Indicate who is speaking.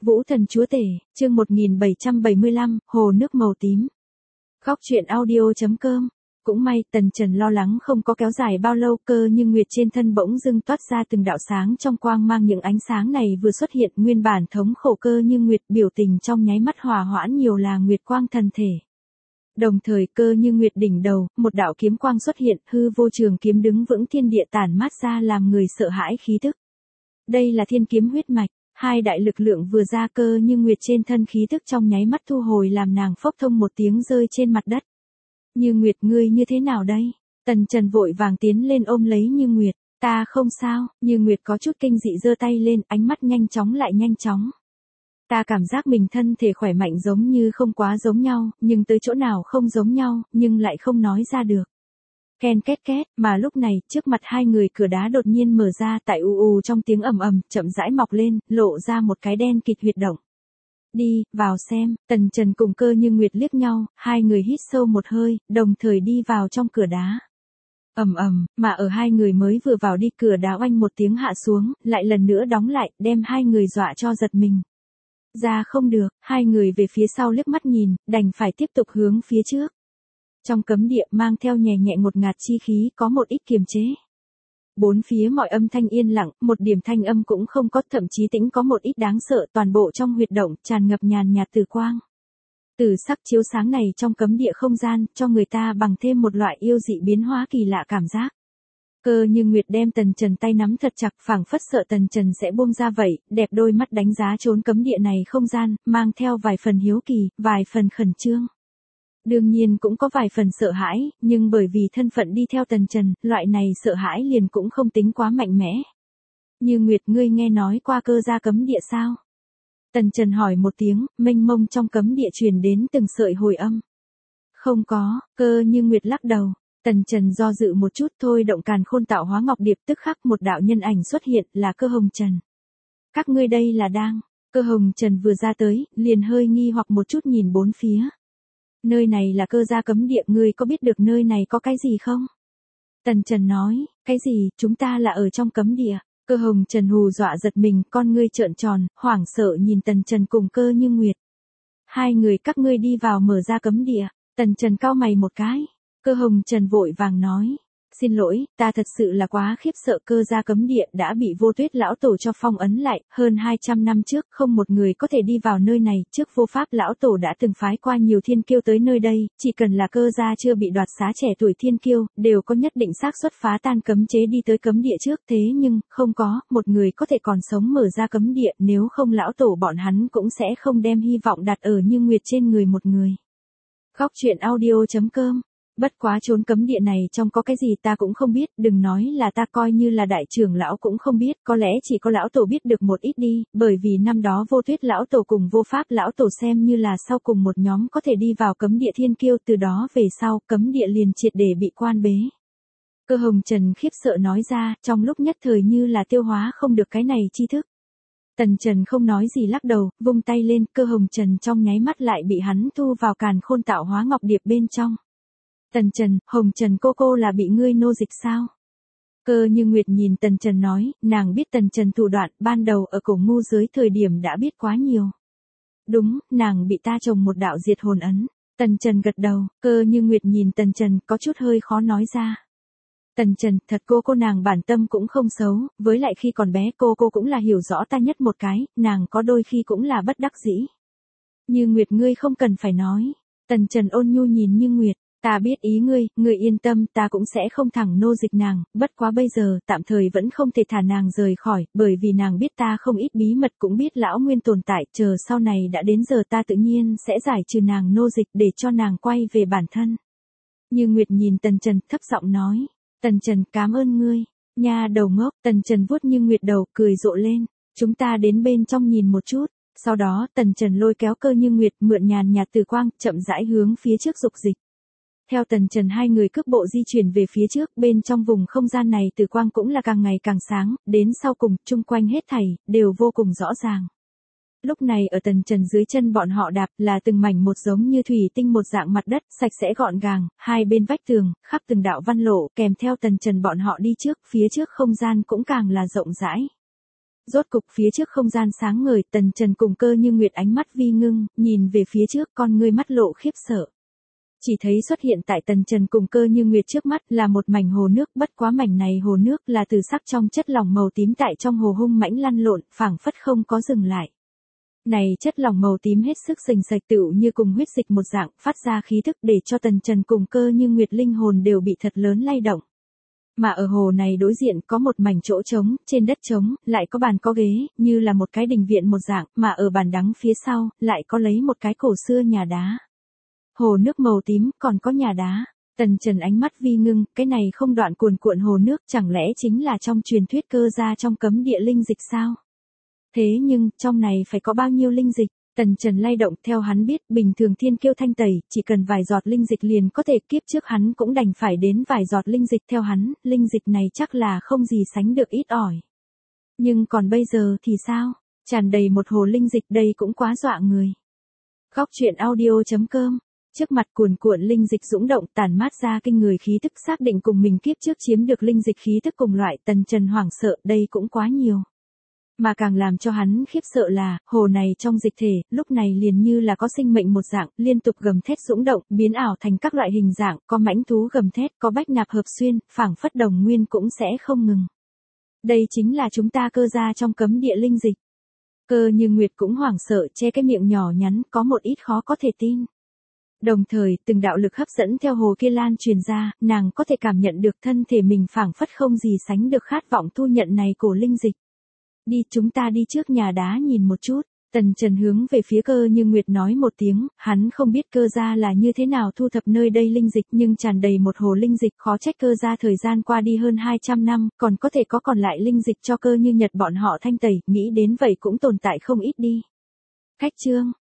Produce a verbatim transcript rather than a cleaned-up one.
Speaker 1: Vũ Thần Chúa Tể, chương một nghìn bảy trăm bảy mươi lăm, Hồ nước màu tím. Góc truyện audio.com. Cũng may, Tần Trần lo lắng không có kéo dài bao lâu, Cơ Như Nguyệt trên thân bỗng dưng toát ra từng đạo sáng trong quang mang, những ánh sáng này vừa xuất hiện, nguyên bản thống khổ Cơ Như Nguyệt biểu tình trong nháy mắt hòa hoãn nhiều, là nguyệt quang thần thể. Đồng thời, Cơ Như Nguyệt đỉnh đầu, một đạo kiếm quang xuất hiện, hư vô trường kiếm đứng vững, thiên địa tản mát ra làm người sợ hãi khí tức. Đây là thiên kiếm huyết mạch. Hai đại lực lượng vừa ra, Cơ Như Nguyệt trên thân khí tức trong nháy mắt thu hồi, làm nàng phốc thông một tiếng rơi trên mặt đất. Như Nguyệt, ngươi như thế nào đây? Tần Trần vội vàng tiến lên ôm lấy Như Nguyệt. Ta không sao. Như Nguyệt có chút kinh dị giơ tay lên, ánh mắt nhanh chóng lại nhanh chóng. Ta cảm giác mình thân thể khỏe mạnh giống như không quá giống nhau, nhưng tới chỗ nào không giống nhau, nhưng lại không nói ra được. Ken két két, mà lúc này, trước mặt hai người cửa đá đột nhiên mở ra, tại ù ù trong tiếng ầm ầm, chậm rãi mọc lên, lộ ra một cái đen kịt huyệt động. Đi, vào xem. Tần Trần cùng Cơ Như Nguyệt liếc nhau, hai người hít sâu một hơi, đồng thời đi vào trong cửa đá. Ầm ầm, mà ở hai người mới vừa vào đi, cửa đá oanh một tiếng hạ xuống, lại lần nữa đóng lại, đem hai người dọa cho giật mình. Ra không được, hai người về phía sau liếc mắt nhìn, đành phải tiếp tục hướng phía trước. Trong cấm địa mang theo nhẹ nhẹ ngột ngạt chi khí, có một ít kiềm chế. Bốn phía mọi âm thanh yên lặng, một điểm thanh âm cũng không có, thậm chí tĩnh có một ít đáng sợ, toàn bộ trong huyệt động tràn ngập nhàn nhạt tử quang. Tử sắc chiếu sáng này trong cấm địa không gian, cho người ta bằng thêm một loại yêu dị biến hóa kỳ lạ cảm giác. Cơ Như Nguyệt đem Tần Trần tay nắm thật chặt, phảng phất sợ Tần Trần sẽ buông ra vậy, đẹp đôi mắt đánh giá trốn cấm địa này không gian, mang theo vài phần hiếu kỳ, vài phần khẩn trương. Đương nhiên cũng có vài phần sợ hãi, nhưng bởi vì thân phận đi theo Tần Trần, loại này sợ hãi liền cũng không tính quá mạnh mẽ. Như Nguyệt, ngươi nghe nói qua cơ gia cấm địa sao? Tần Trần hỏi một tiếng, mênh mông trong cấm địa truyền đến từng sợi hồi âm. Không có. Cơ Như Nguyệt lắc đầu. Tần Trần do dự một chút, thôi động càn khôn tạo hóa ngọc điệp, tức khắc một đạo nhân ảnh xuất hiện, là Cơ Hồng Trần. Các ngươi đây là đang... Cơ Hồng Trần vừa ra tới, liền hơi nghi hoặc một chút nhìn bốn phía. Nơi này là cơ gia cấm địa, ngươi có biết được nơi này có cái gì không? Tần Trần nói, cái gì, chúng ta là ở trong cấm địa. Cơ Hồng Trần hù dọa giật mình, con ngươi trợn tròn, hoảng sợ nhìn Tần Trần cùng Cơ Như Nguyệt. Hai người các ngươi đi vào mở ra cấm địa. Tần Trần cau mày một cái. Cơ Hồng Trần vội vàng nói, xin lỗi, ta thật sự là quá khiếp sợ, cơ gia cấm địa đã bị Vô Tuyết lão tổ cho phong ấn lại, hơn hai trăm năm trước không một người có thể đi vào nơi này, trước Vô Pháp lão tổ đã từng phái qua nhiều thiên kiêu tới nơi đây, chỉ cần là cơ gia chưa bị đoạt xá trẻ tuổi thiên kiêu, đều có nhất định xác suất phá tan cấm chế đi tới cấm địa trước, thế nhưng, không có, một người có thể còn sống mở ra cấm địa, nếu không lão tổ bọn hắn cũng sẽ không đem hy vọng đặt ở Như Nguyệt trên người một người. Góc truyện audio.com. Bất quá trốn cấm địa này trong có cái gì ta cũng không biết, đừng nói là ta, coi như là đại trưởng lão cũng không biết, có lẽ chỉ có lão tổ biết được một ít đi, bởi vì năm đó Vô Tuyết lão tổ cùng Vô Pháp lão tổ xem như là sau cùng một nhóm có thể đi vào cấm địa thiên kiêu, từ đó về sau, cấm địa liền triệt để bị quan bế. Cơ Hồng Trần khiếp sợ nói ra, trong lúc nhất thời như là tiêu hóa không được cái này tri thức. Tần Trần không nói gì lắc đầu, vung tay lên, Cơ Hồng Trần trong nháy mắt lại bị hắn thu vào càn khôn tạo hóa ngọc điệp bên trong. Tần Trần, Hồng Trần cô cô là bị ngươi nô dịch sao? Cơ Như Nguyệt nhìn Tần Trần nói, nàng biết Tần Trần thủ đoạn, ban đầu ở cổ ngu giới thời điểm đã biết quá nhiều. Đúng, nàng bị ta trồng một đạo diệt hồn ấn. Tần Trần gật đầu, Cơ Như Nguyệt nhìn Tần Trần có chút hơi khó nói ra. Tần Trần, thật cô cô nàng bản tâm cũng không xấu, với lại khi còn bé cô cô cũng là hiểu rõ ta nhất một cái, nàng có đôi khi cũng là bất đắc dĩ. Như Nguyệt, ngươi không cần phải nói. Tần Trần ôn nhu nhìn Như Nguyệt. Ta biết ý ngươi, ngươi yên tâm, ta cũng sẽ không thẳng nô dịch nàng, bất quá bây giờ, tạm thời vẫn không thể thả nàng rời khỏi, bởi vì nàng biết ta không ít bí mật, cũng biết lão nguyên tồn tại, chờ sau này đã đến giờ ta tự nhiên sẽ giải trừ nàng nô dịch để cho nàng quay về bản thân. Như Nguyệt nhìn Tần Trần, thấp giọng nói, Tần Trần, cảm ơn ngươi, nha đầu ngốc. Tần Trần vuốt Như Nguyệt đầu, cười rộ lên, chúng ta đến bên trong nhìn một chút. Sau đó, Tần Trần lôi kéo Cơ Như Nguyệt, mượn nhàn nhạt tử quang, chậm rãi hướng phía trước dục dịch. Theo Tần Trần hai người cước bộ di chuyển về phía trước, bên trong vùng không gian này tử quang cũng là càng ngày càng sáng, đến sau cùng, chung quanh hết thảy, đều vô cùng rõ ràng. Lúc này ở Tần Trần dưới chân bọn họ đạp, là từng mảnh một giống như thủy tinh một dạng mặt đất, sạch sẽ gọn gàng, hai bên vách tường, khắp từng đạo văn lộ, kèm theo Tần Trần bọn họ đi trước, phía trước không gian cũng càng là rộng rãi. Rốt cục phía trước không gian sáng ngời, Tần Trần cùng Cơ Như Nguyệt ánh mắt vi ngưng, nhìn về phía trước con ngươi mắt lộ khiếp sợ. Chỉ thấy xuất hiện tại Tần Trần cùng Cơ Như Nguyệt trước mắt là một mảnh hồ nước, bất quá mảnh này hồ nước là từ sắc trong chất lỏng màu tím tại trong hồ hung mãnh lăn lộn, phảng phất không có dừng lại. Này chất lỏng màu tím hết sức sình sạch tựu như cùng huyết dịch một dạng, phát ra khí thức để cho Tần Trần cùng Cơ Như Nguyệt linh hồn đều bị thật lớn lay động. Mà ở hồ này đối diện có một mảnh chỗ trống, trên đất trống, lại có bàn có ghế, như là một cái đình viện một dạng, mà ở bàn đắng phía sau, lại có lấy một cái cổ xưa nhà đá. Hồ nước màu tím, còn có nhà đá. Tần Trần ánh mắt vi ngưng, cái này không đoạn cuồn cuộn hồ nước chẳng lẽ chính là trong truyền thuyết Cơ gia trong cấm địa linh dịch sao? Thế nhưng, trong này phải có bao nhiêu linh dịch? Tần Trần lay động, theo hắn biết, bình thường thiên kiêu thanh tẩy, chỉ cần vài giọt linh dịch liền có thể, kiếp trước hắn cũng đành phải đến vài giọt linh dịch, theo hắn, linh dịch này chắc là không gì sánh được ít ỏi. Nhưng còn bây giờ thì sao? Tràn đầy một hồ linh dịch, đây cũng quá dọa người. Góc truyện audio chấm com. Trước mặt cuồn cuộn linh dịch dũng động, tản mát ra kinh người khí tức, xác định cùng mình kiếp trước chiếm được linh dịch khí tức cùng loại, Tần Trần hoảng sợ, đây cũng quá nhiều. Mà càng làm cho hắn khiếp sợ là, hồ này trong dịch thể, lúc này liền như là có sinh mệnh một dạng, liên tục gầm thét dũng động, biến ảo thành các loại hình dạng, có mãnh thú gầm thét, có bách nạp hợp xuyên, phảng phất đồng nguyên cũng sẽ không ngừng. Đây chính là chúng ta Cơ gia trong cấm địa linh dịch. Cơ Như Nguyệt cũng hoảng sợ, che cái miệng nhỏ nhắn, có một ít khó có thể tin. Đồng thời, từng đạo lực hấp dẫn theo hồ kia lan truyền ra, nàng có thể cảm nhận được thân thể mình phảng phất không gì sánh được khát vọng thu nhận này cổ linh dịch. Đi, chúng ta đi trước nhà đá nhìn một chút. Tần Trần hướng về phía Cơ Như Nguyệt nói một tiếng, hắn không biết Cơ gia là như thế nào thu thập nơi đây linh dịch, nhưng tràn đầy một hồ linh dịch, khó trách Cơ gia thời gian qua đi hơn hai trăm năm, còn có thể có còn lại linh dịch cho Cơ Như Nhật bọn họ thanh tẩy, nghĩ đến vậy cũng tồn tại không ít đi. Khách trương.